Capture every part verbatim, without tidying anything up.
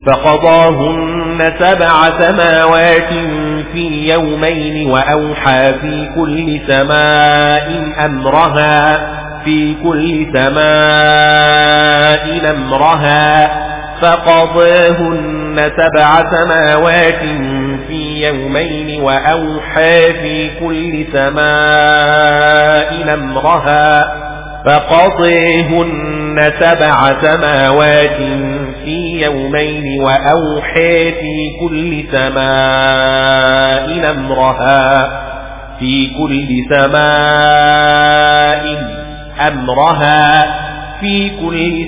فقضاهن سبع سماوات في يومين وأوحى في كل سماء أمرها في كل سماء أمرها فقضاهن سبع سماوات في يومين وأوحى في كل سماء أمرها فقضيهن سبع سماوات في يومين وأوحى في كل سماء أمرها في كل سماء أمرها في كل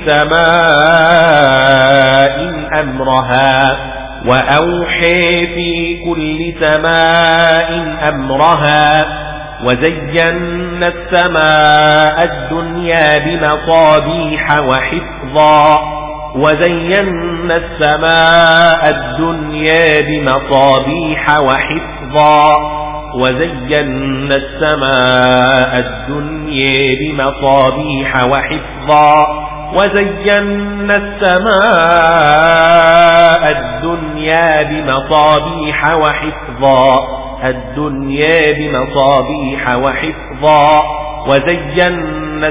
سماء أمرها وأوحى في كل سماء أمرها وزينا السماء الدنيا بمصابيح وحفظا وزينا السماء الدنيا بمصابيح وحفظا وزينا السماء الدنيا بمصابيح وحفظا وزينا السماء الدنيا بمصابيح وحفظا الدنيا بمصابيح وحفظا وزينا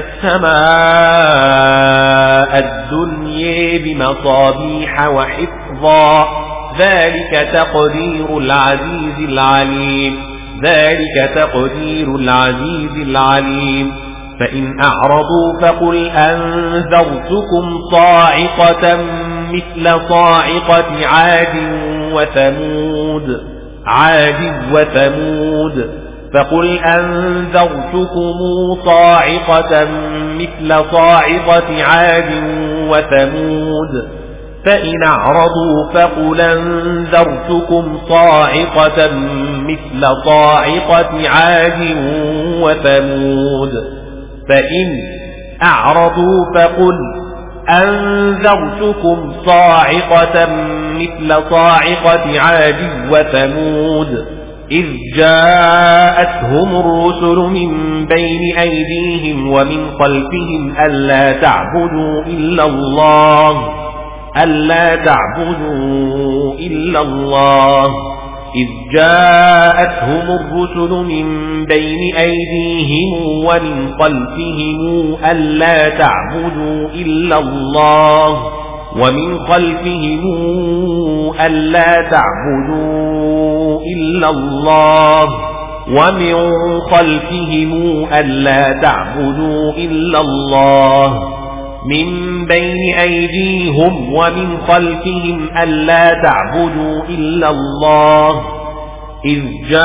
السماء الدنيا بمصابيح وحفظا ذلك تقدير العزيز العليم ذلك تقدير العزيز العليم فإن أعرضوا فقل أنذرتكم صاعقة مثل صاعقة عاد وثمود عاد وثمود فقل أنذرتكم صاعقة مثل صاعقة عاد وثمود فإن أعرضوا فقل أنذرتكم صاعقة مثل صاعقة عاد وثمود فإن أعرضوا فقل أنذرتكم صاعقة مثل صاعقة عاد وثمود إذ جاءتهم الرسل من بين أيديهم ومن خلفهم ألا تعبدوا إلا الله ألا تعبدوا إلا الله إذ جاءتهم الرسل من بين أيديهم ومن خلفهم ألا تعبدوا إلا الله ومن خلفهم ألا تعبدوا إلا الله ومن خلفهم ألا تعبدوا إلا الله من بين أيديهم ومن خلفهم ألا تعبدوا إلا الله إذ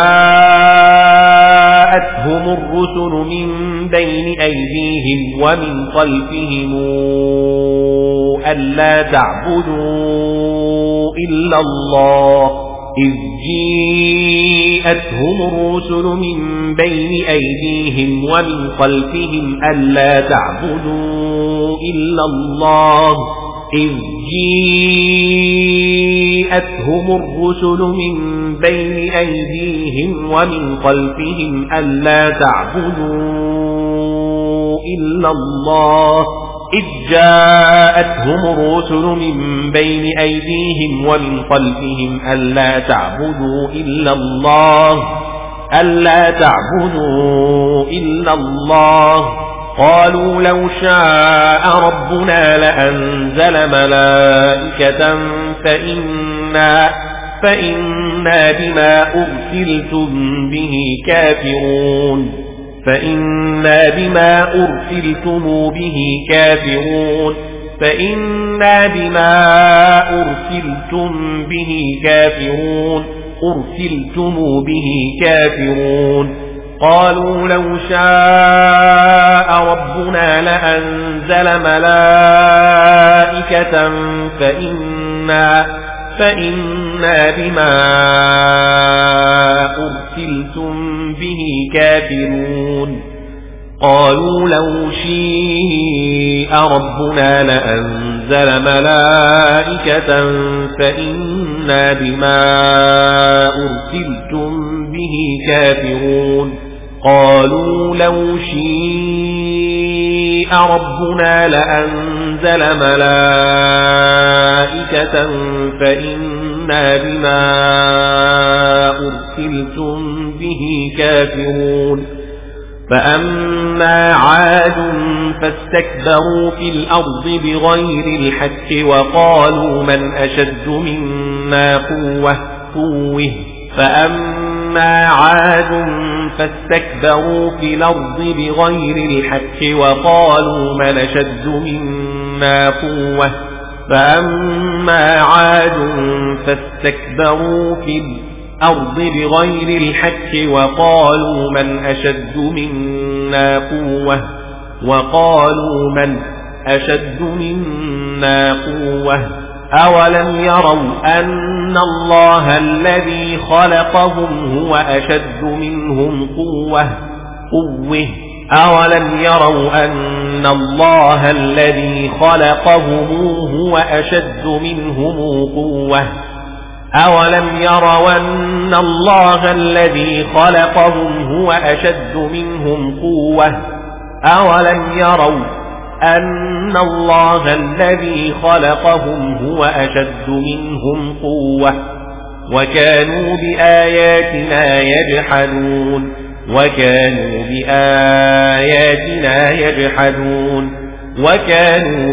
جاءتهم الرسل من بين أيديهم ومن خلفهم ألا تعبدوا إلا الله إذ جاءتهم الرسل من بين أيديهم ومن خلفهم ألا تعبدوا إلا الله إذ جاءتهم الرسل من بين أيديهم ومن خلفهم ألا تعبدوا إلا الله إذ جاءتهم الرسل من بين أيديهم ومن خلفهم ألا تعبدوا إلا الله ألا تعبدوا إلا الله قالوا لو شاء ربنا لأنزل ملائكة فإنا فإنا بما أرسلتم به كافرون فإنا بما أرسلتم به كافرون فإنا بما أرسلتم به كافرون أرسلتم به كافرون قالوا لو شاء ربنا لأنزل ملائكة فإنا فإنا بما أرسلتم به كافرون قالوا لو شاء ربنا لأنزل ملائكة فإنا بما أرسلتم به كافرون قالوا لو شاء ربنا لأنزل ملائكة فإنا بما أرسلتم به كافرون فأما عاد فاستكبروا في الأرض بغير الحق وقالوا من أشد منا قوة قوة فأما عاد فاستكبروا في الأرض بغير الحق وقالوا من أشد منا قوة فأما عاد فاستكبروا في الأرض بغير الحق وقالوا من أشد منا قوة وقالوا من أشد منا قوة أولم يروا أن الله الذي خلقهم هو أشد منهم قوة قوة أولم يروا أن الله الذي خلقهم هو أشد منهم قوة أولم يروا أن الله الذي خلقهم هو أشد منهم قوة أولم يروا أن الله الذي خلقهم هو أشد منهم قوة وكانوا بآياتنا يجحدون وكانوا بآياتنا يجحدون وكانوا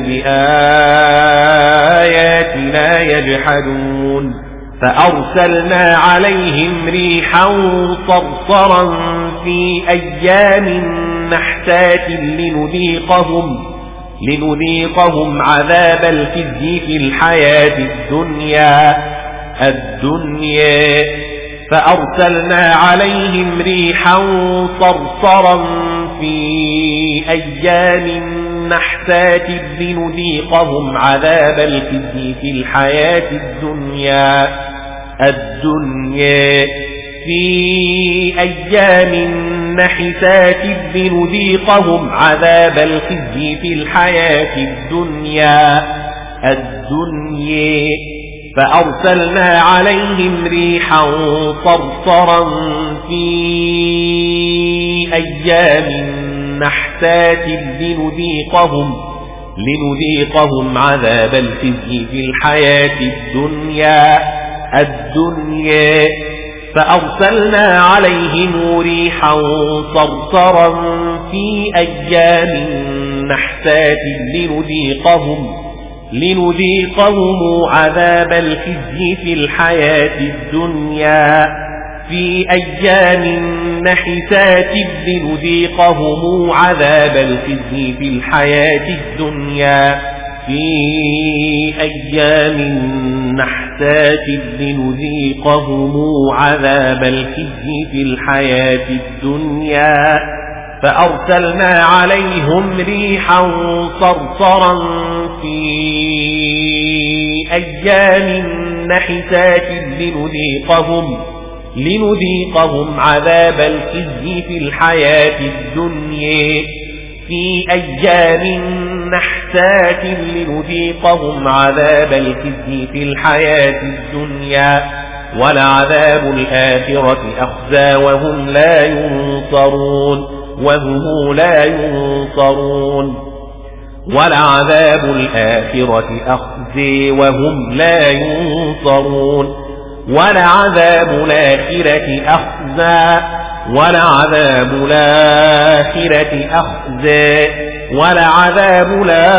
بآياتنا يجحدون فأرسلنا عليهم ريحا صرصرا في أيام نحسات لنذيقهم لنذيقهم عذاب الخزي في الحياة الدنيا الدنيا فأرسلنا عليهم ريحا صرصرا في أيام نحسات لنذيقهم عذاب الخزي في الحياة الدنيا الدنيا في أيام نحسات لنذيقهم عذاب الخزي في الحياة الدنيا الدنيا فأرسلنا عليهم ريحا صرصرا في أيام نحسات لنذيقهم لنذيقهم عذاب الخزي في الحياة الدنيا الدنيا فأرسلنا عليهم ريحا صرصرا في أيام نحسات لنذيقهم لنذيقهم عذاب الخزي في الحياة الدنيا في أيام نحسات لنذيقهم عذاب الخزي في الحياة الدنيا في أيام نحسات لنذيقهم عذاب الخزي في الحياة الدنيا فأرسلنا عليهم ريحا صرصرا في أيام نحسات لنذيقهم لنذيقهم عذاب الخزي في الحياة الدنيا في أيام نحسات لنذيقهم عذاب الخزي في الحياة الدنيا ولعذاب الآخرة أخزى وهم لا ينصرون وهم لا ينصرون ولعذاب الآخرة أخزي وهم لا ينصرون ولعذاب الآخرة أخزى ولعذاب الآخرة أخزى ولعذاب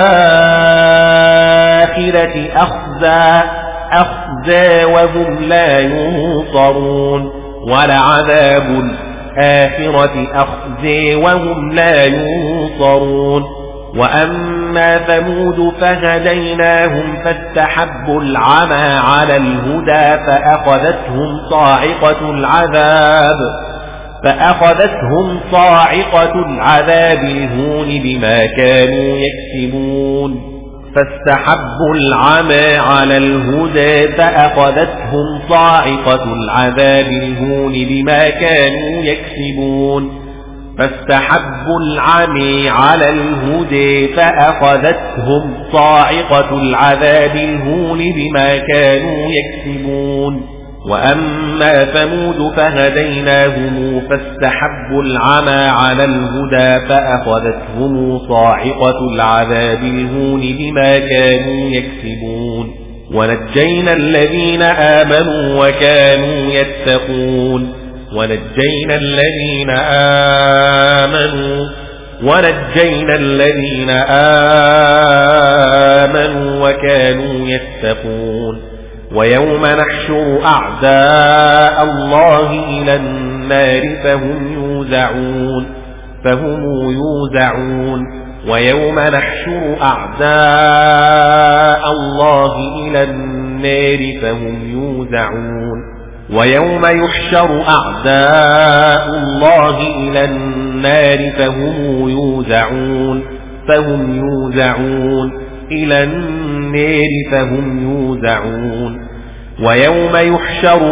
الآخرة أخزى أخزى وهم لا ينصرون ولعذاب الآخرة أخزى وهم لا ينصرون وأما ثمود فهديناهم فاستحبوا العمى على الهدى فأخذتهم صاعقة العذاب فأخذتهم صاعقة العذاب الهون بما كانوا يكسبون فاستحبوا العمى على الهدى فأخذتهم صاعقة العذاب الهون بما كانوا يكسبون فاستحبوا العمي على الهدى فأخذتهم صاعقة العذاب الهون بما كانوا يكسبون وأما ثمود فهديناهم فاستحبوا العمى على الهدى فأخذتهم صاعقة العذاب الهون بما كانوا يكسبون ونجينا الذين آمنوا وكانوا يتقون ونجينا الذين آمنوا ونجينا الذين آمنوا وكانوا يتقون ويوم نحشر أعداء الله إلى النار فهم يوزعون فهم يوزعون ويوم نحشر أعداء الله إلى النار فهم يوزعون ويوم يحشر أعداء الله إلى النار فهم يوزعون فهم يوزعون إلى النار فهم يوزعون ويوم يحشر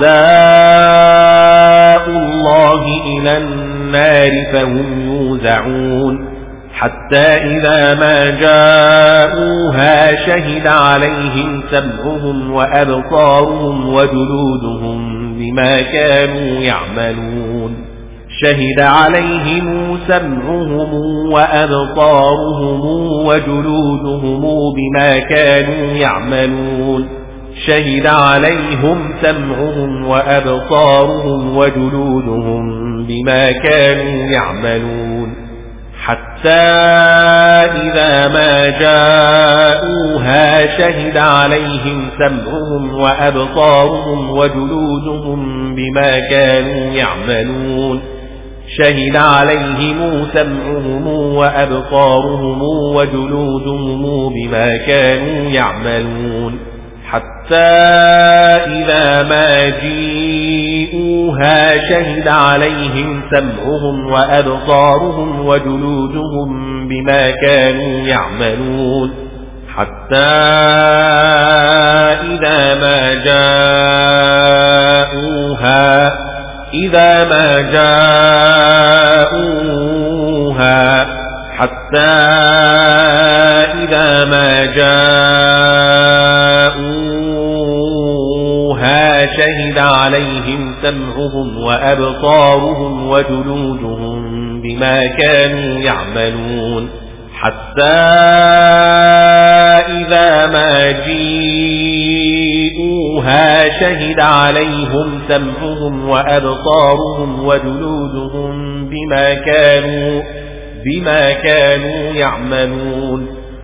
أعداء الله إلى النار فهم يوزعون حتى إذا ما جاءوها شهد عليهم سمعهم وأبصارهم وجلودهم بما كانوا يعملون شهد عليهم سمعهم وأبصارهم وجلودهم بما كانوا يعملون شهد عليهم سمعهم وأبصارهم وجلودهم بما كانوا يعملون حتى إذا ما جاءوها شهد عليهم سمعهم وأبصارهم وجلودهم بما كانوا يعملون شهد عليهم سمعهم وأبصارهم وجلودهم بما كانوا يعملون حتى إذا ما جيءوها شهد عليهم سمعهم وأبصارهم وجلودهم بما كانوا يعملون حتى إذا ما جاءوها إذا ما جاءوها حتى إذا ما جاءوها شهد عليهم سمعهم وأبصارهم وجلودهم بما كانوا يعملون حتى إذا ما جيءوها شهد عليهم سمعهم وأبصارهم وجلودهم بما كانوا بما كانوا يعملون